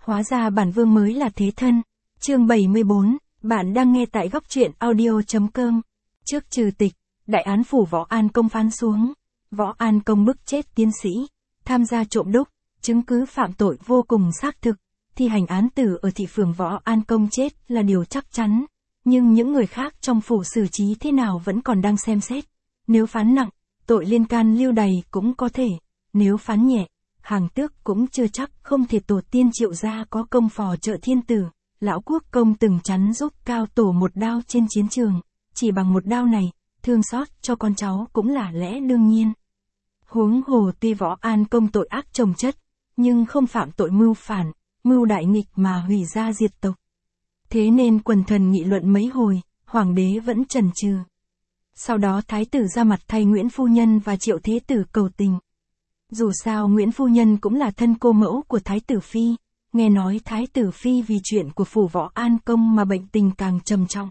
hóa ra bản vương mới là thế thân. Chương 74, bạn đang nghe tại góc truyện audio.com. Trước trừ tịch, đại án phủ Võ An Công phán xuống. Võ An Công bức chết tiến sĩ, tham gia trộm đúc, chứng cứ phạm tội vô cùng xác thực, thi hành án tử ở thị phường Võ An Công chết là điều chắc chắn. Nhưng những người khác trong phủ xử trí thế nào vẫn còn đang xem xét. Nếu phán nặng, tội liên can lưu đày cũng có thể. Nếu phán nhẹ, hàng tước cũng chưa chắc. Không thể tổ tiên Triệu gia có công phò trợ thiên tử. Lão quốc công từng chắn giúp Cao Tổ một đao trên chiến trường. Chỉ bằng một đao này, thương xót cho con cháu cũng là lẽ đương nhiên. Huống hồ tuy Võ An Công tội ác chồng chất, nhưng không phạm tội mưu phản, mưu đại nghịch mà hủy gia diệt tộc. Thế nên quần thần nghị luận mấy hồi, hoàng đế vẫn chần chừ. Sau đó thái tử ra mặt thay Nguyễn Phu Nhân và Triệu Thế Tử cầu tình. Dù sao Nguyễn Phu Nhân cũng là thân cô mẫu của Thái tử Phi, nghe nói Thái tử Phi vì chuyện của phủ Võ An Công mà bệnh tình càng trầm trọng.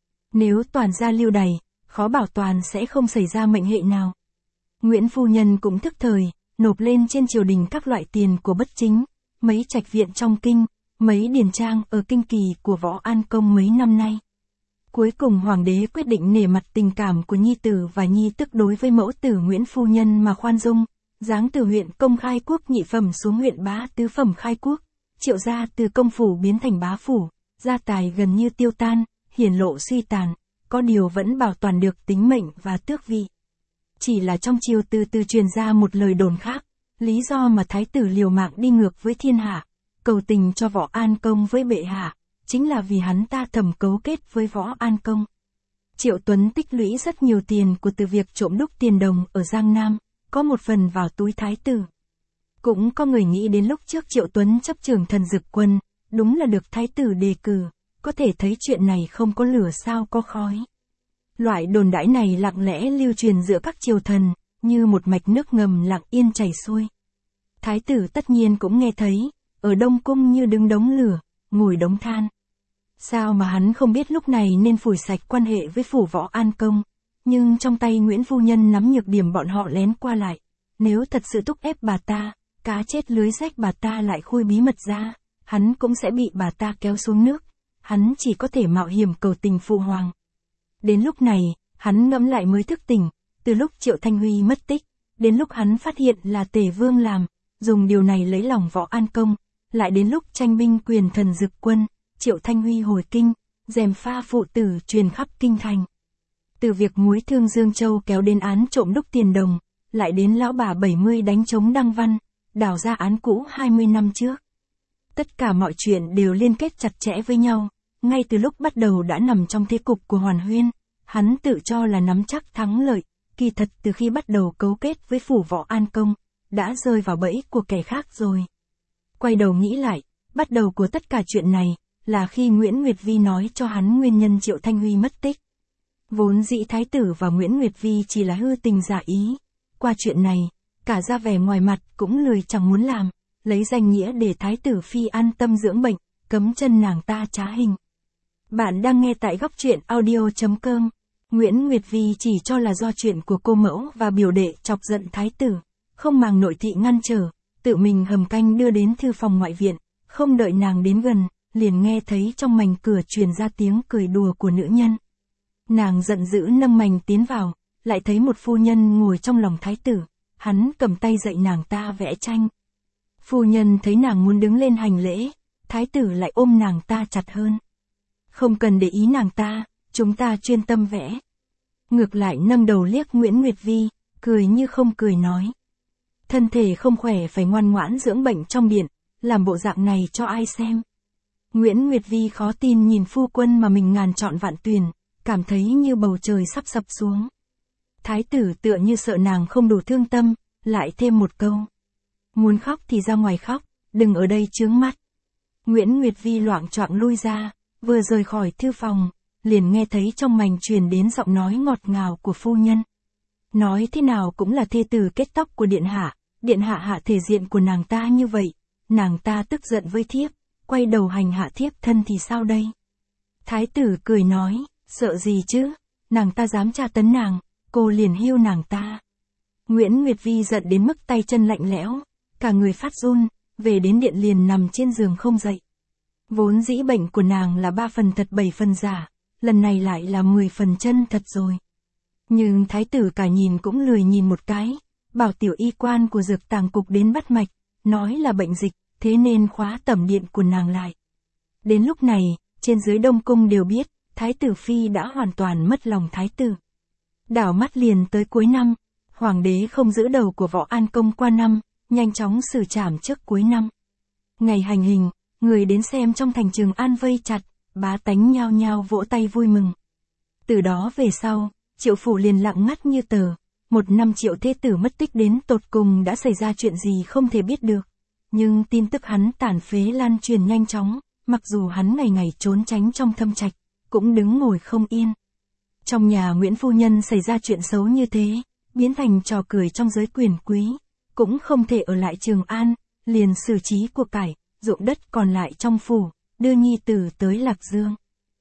Nếu toàn gia lưu đày, khó bảo toàn sẽ không xảy ra mệnh hệ nào. Nguyễn Phu Nhân cũng thức thời, nộp lên trên triều đình các loại tiền của bất chính, mấy trạch viện trong kinh, mấy điền trang ở kinh kỳ của Võ An Công mấy năm nay. Cuối cùng hoàng đế quyết định nể mặt tình cảm của nhi tử và nhi tức đối với mẫu tử Nguyễn Phu Nhân mà khoan dung, giáng từ huyện công khai quốc nhị phẩm xuống huyện bá tứ phẩm khai quốc, Triệu gia từ công phủ biến thành bá phủ, gia tài gần như tiêu tan, hiển lộ suy tàn, có điều vẫn bảo toàn được tính mệnh và tước vị. Chỉ là trong triều từ từ truyền ra một lời đồn khác, lý do mà thái tử liều mạng đi ngược với thiên hạ, cầu tình cho Võ An Công với bệ hạ, chính là vì hắn ta thầm cấu kết với Võ An Công. Triệu Tuấn tích lũy rất nhiều tiền của từ việc trộm đúc tiền đồng ở Giang Nam, có một phần vào túi thái tử. Cũng có người nghĩ đến lúc trước Triệu Tuấn chấp trưởng Thần Dực Quân, đúng là được thái tử đề cử, có thể thấy chuyện này không có lửa sao có khói. Loại đồn đãi này lặng lẽ lưu truyền giữa các triều thần, như một mạch nước ngầm lặng yên chảy xuôi. Thái tử tất nhiên cũng nghe thấy, ở Đông Cung như đứng đống lửa, ngồi đống than. Sao mà hắn không biết lúc này nên phủi sạch quan hệ với phủ Võ An Công, nhưng trong tay Nguyễn Phu Nhân nắm nhược điểm bọn họ lén qua lại. Nếu thật sự thúc ép bà ta, cá chết lưới rách bà ta lại khui bí mật ra, hắn cũng sẽ bị bà ta kéo xuống nước. Hắn chỉ có thể mạo hiểm cầu tình phụ hoàng. Đến lúc này, hắn ngẫm lại mới thức tỉnh, từ lúc Triệu Thanh Huy mất tích, đến lúc hắn phát hiện là Tề Vương làm, dùng điều này lấy lòng Võ An Công, lại đến lúc tranh binh quyền Thần Dực Quân, Triệu Thanh Huy hồi kinh, gièm pha phụ tử truyền khắp kinh thành. Từ việc muối thương Dương Châu kéo đến án trộm đúc tiền đồng, lại đến lão bà 70 đánh trống Đăng Văn, đào ra án cũ 20 năm trước. Tất cả mọi chuyện đều liên kết chặt chẽ với nhau, ngay từ lúc bắt đầu đã nằm trong thế cục của Hoàn Huyên, hắn tự cho là nắm chắc thắng lợi, kỳ thật từ khi bắt đầu cấu kết với phủ Võ An Công, đã rơi vào bẫy của kẻ khác rồi. Quay đầu nghĩ lại, bắt đầu của tất cả chuyện này, là khi Nguyễn Nguyệt Vi nói cho hắn nguyên nhân Triệu Thanh Huy mất tích. Vốn dĩ thái tử và Nguyễn Nguyệt Vi chỉ là hư tình giả ý. Qua chuyện này, cả ra vẻ ngoài mặt cũng lười chẳng muốn làm, lấy danh nghĩa để thái tử Phi an tâm dưỡng bệnh, cấm chân nàng ta trá hình. Bạn đang nghe tại góc truyện audio.com. Nguyễn Nguyệt Vi chỉ cho là do chuyện của cô mẫu và biểu đệ chọc giận thái tử, không màng nội thị ngăn trở, tự mình hầm canh đưa đến thư phòng ngoại viện, không đợi nàng đến gần, liền nghe thấy trong mành cửa truyền ra tiếng cười đùa của nữ nhân. Nàng giận dữ nâng mành tiến vào, lại thấy một phu nhân ngồi trong lòng thái tử, hắn cầm tay dạy nàng ta vẽ tranh. Phu nhân thấy nàng muốn đứng lên hành lễ, thái tử lại ôm nàng ta chặt hơn. Không cần để ý nàng ta, chúng ta chuyên tâm vẽ. Ngược lại nâng đầu liếc Nguyễn Nguyệt Vi, cười như không cười nói. Thân thể không khỏe phải ngoan ngoãn dưỡng bệnh trong điện, làm bộ dạng này cho ai xem. Nguyễn Nguyệt Vi khó tin nhìn phu quân mà mình ngàn trọn vạn tuyển, cảm thấy như bầu trời sắp sập xuống. Thái tử tựa như sợ nàng không đủ thương tâm, lại thêm một câu. Muốn khóc thì ra ngoài khóc, đừng ở đây chướng mắt. Nguyễn Nguyệt Vi loạng choạng lui ra, vừa rời khỏi thư phòng, liền nghe thấy trong mành truyền đến giọng nói ngọt ngào của phu nhân. Nói thế nào cũng là thê tử kết tóc của điện hạ hạ thể diện của nàng ta như vậy, nàng ta tức giận với thiếp, quay đầu hành hạ thiếp thân thì sao đây? Thái tử cười nói, sợ gì chứ, nàng ta dám tra tấn nàng, cô liền hiêu nàng ta. Nguyễn Nguyệt Vi giận đến mức tay chân lạnh lẽo, cả người phát run, về đến điện liền nằm trên giường không dậy. Vốn dĩ bệnh của nàng là 3 phần thật 7 phần giả, lần này lại là 10 phần chân thật rồi. Nhưng thái tử cả nhìn cũng lười nhìn một cái, bảo tiểu y quan của dược tàng cục đến bắt mạch, nói là bệnh dịch, thế nên khóa tẩm điện của nàng lại. Đến lúc này, trên dưới Đông Cung đều biết, thái tử phi đã hoàn toàn mất lòng thái tử. Đảo mắt liền tới cuối năm, hoàng đế không giữ đầu của Võ An Công qua năm, nhanh chóng xử trảm trước cuối năm. Ngày hành hình, người đến xem trong thành Trường An vây chặt, bá tánh nhao nhao vỗ tay vui mừng. Từ đó về sau, Triệu phủ liền lặng ngắt như tờ, 1 năm Triệu thế tử mất tích đến tột cùng đã xảy ra chuyện gì không thể biết được. Nhưng tin tức hắn tàn phế lan truyền nhanh chóng, mặc dù hắn ngày ngày trốn tránh trong thâm trạch, cũng đứng ngồi không yên. Trong nhà Nguyễn phu nhân xảy ra chuyện xấu như thế, biến thành trò cười trong giới quyền quý, cũng không thể ở lại Trường An, liền xử trí của cải, ruộng đất còn lại trong phủ, đưa nhi tử tới Lạc Dương.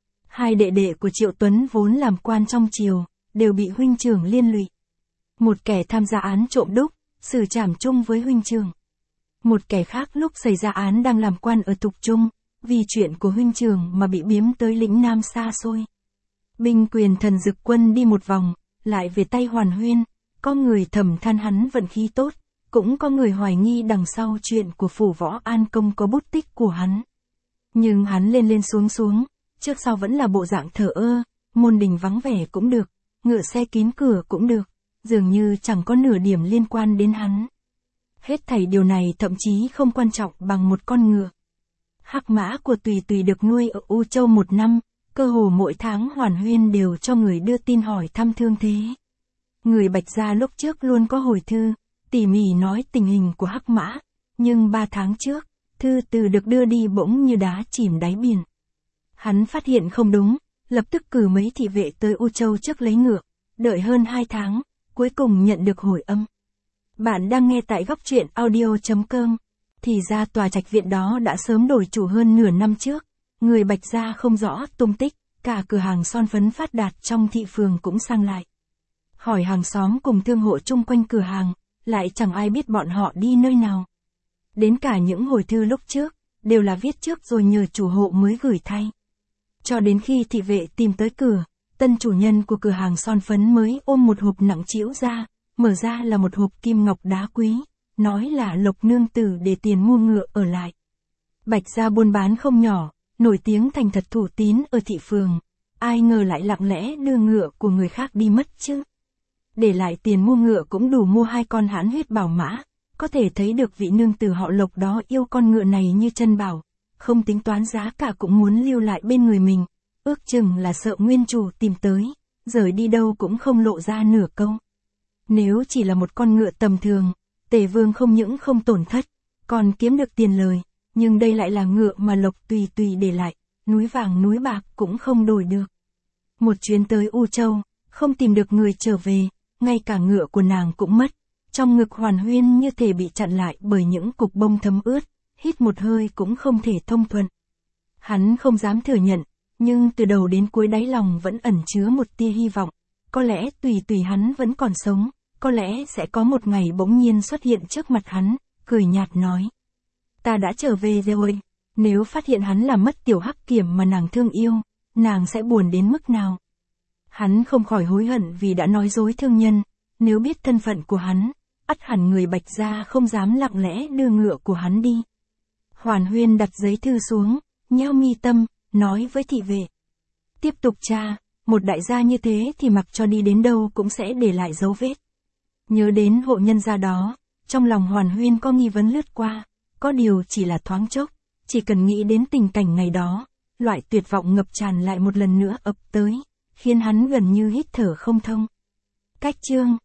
2 đệ đệ của Triệu Tuấn vốn làm quan trong triều, đều bị huynh trưởng liên lụy. Một kẻ tham gia án trộm đúc, xử trảm chung với huynh trưởng. Một kẻ khác lúc xảy ra án đang làm quan ở Thục Trung, vì chuyện của huynh trưởng mà bị biếm tới lĩnh Nam xa xôi. Binh quyền thần dực quân đi một vòng, lại về tay Hoàn Huyên, có người thầm than hắn vận khí tốt, cũng có người hoài nghi đằng sau chuyện của phủ Võ An Công có bút tích của hắn. Nhưng hắn lên lên xuống xuống, trước sau vẫn là bộ dạng thờ ơ, môn đình vắng vẻ cũng được, ngựa xe kín cửa cũng được, dường như chẳng có nửa điểm liên quan đến hắn. Hết thảy điều này thậm chí không quan trọng bằng một con ngựa. Hắc mã của Tùy Tùy được nuôi ở U Châu 1 năm, cơ hồ mỗi tháng Hoàn Huyên đều cho người đưa tin hỏi thăm thương thế. Người Bạch gia lúc trước luôn có hồi thư, tỉ mỉ nói tình hình của hắc mã, nhưng 3 tháng trước, thư từ được đưa đi bỗng như đá chìm đáy biển. Hắn phát hiện không đúng, lập tức cử mấy thị vệ tới U Châu trước lấy ngựa, đợi hơn 2 tháng, cuối cùng nhận được hồi âm. Bạn đang nghe tại góc truyện audio.com. Thì ra tòa trạch viện đó đã sớm đổi chủ hơn nửa năm trước, người Bạch gia không rõ tung tích, cả cửa hàng son phấn phát đạt trong thị phường cũng sang lại. Hỏi hàng xóm cùng thương hộ chung quanh cửa hàng, lại chẳng ai biết bọn họ đi nơi nào. Đến cả những hồi thư lúc trước, đều là viết trước rồi nhờ chủ hộ mới gửi thay. Cho đến khi thị vệ tìm tới cửa, tân chủ nhân của cửa hàng son phấn mới ôm một hộp nặng trĩu ra, mở ra là một hộp kim ngọc đá quý, nói là Lộc nương tử để tiền mua ngựa ở lại. Bạch gia buôn bán không nhỏ, nổi tiếng thành thật thủ tín ở thị phường, ai ngờ lại lặng lẽ đưa ngựa của người khác đi mất chứ. Để lại tiền mua ngựa cũng đủ mua 2 con hãn huyết bảo mã, có thể thấy được vị nương tử họ Lộc đó yêu con ngựa này như chân bảo, không tính toán giá cả cũng muốn lưu lại bên người mình, ước chừng là sợ nguyên chủ tìm tới, rời đi đâu cũng không lộ ra nửa câu. Nếu chỉ là một con ngựa tầm thường, Tề Vương không những không tổn thất, còn kiếm được tiền lời, nhưng đây lại là ngựa mà Lộc Tùy Tùy để lại, núi vàng núi bạc cũng không đổi được. Một chuyến tới U Châu, không tìm được người trở về, ngay cả ngựa của nàng cũng mất, trong ngực Hoàn Huyên như thể bị chặn lại bởi những cục bông thấm ướt, hít một hơi cũng không thể thông thuận. Hắn không dám thừa nhận, nhưng từ đầu đến cuối đáy lòng vẫn ẩn chứa một tia hy vọng, có lẽ Tùy Tùy hắn vẫn còn sống, có lẽ sẽ có một ngày bỗng nhiên xuất hiện trước mặt hắn, cười nhạt nói. Ta đã trở về rồi, nếu phát hiện hắn là mất tiểu hắc kiểm mà nàng thương yêu, nàng sẽ buồn đến mức nào? Hắn không khỏi hối hận vì đã nói dối thương nhân, nếu biết thân phận của hắn, ắt hẳn người Bạch gia không dám lặng lẽ đưa ngựa của hắn đi. Hoàn Huyên đặt giấy thư xuống, nheo mi tâm, nói với thị vệ. Tiếp tục tra, một đại gia như thế thì mặc cho đi đến đâu cũng sẽ để lại dấu vết. Nhớ đến hộ nhân gia đó, trong lòng Hoàn Huyên có nghi vấn lướt qua, có điều chỉ là thoáng chốc, chỉ cần nghĩ đến tình cảnh ngày đó, loại tuyệt vọng ngập tràn lại một lần nữa ập tới, khiến hắn gần như hít thở không thông. Cách chương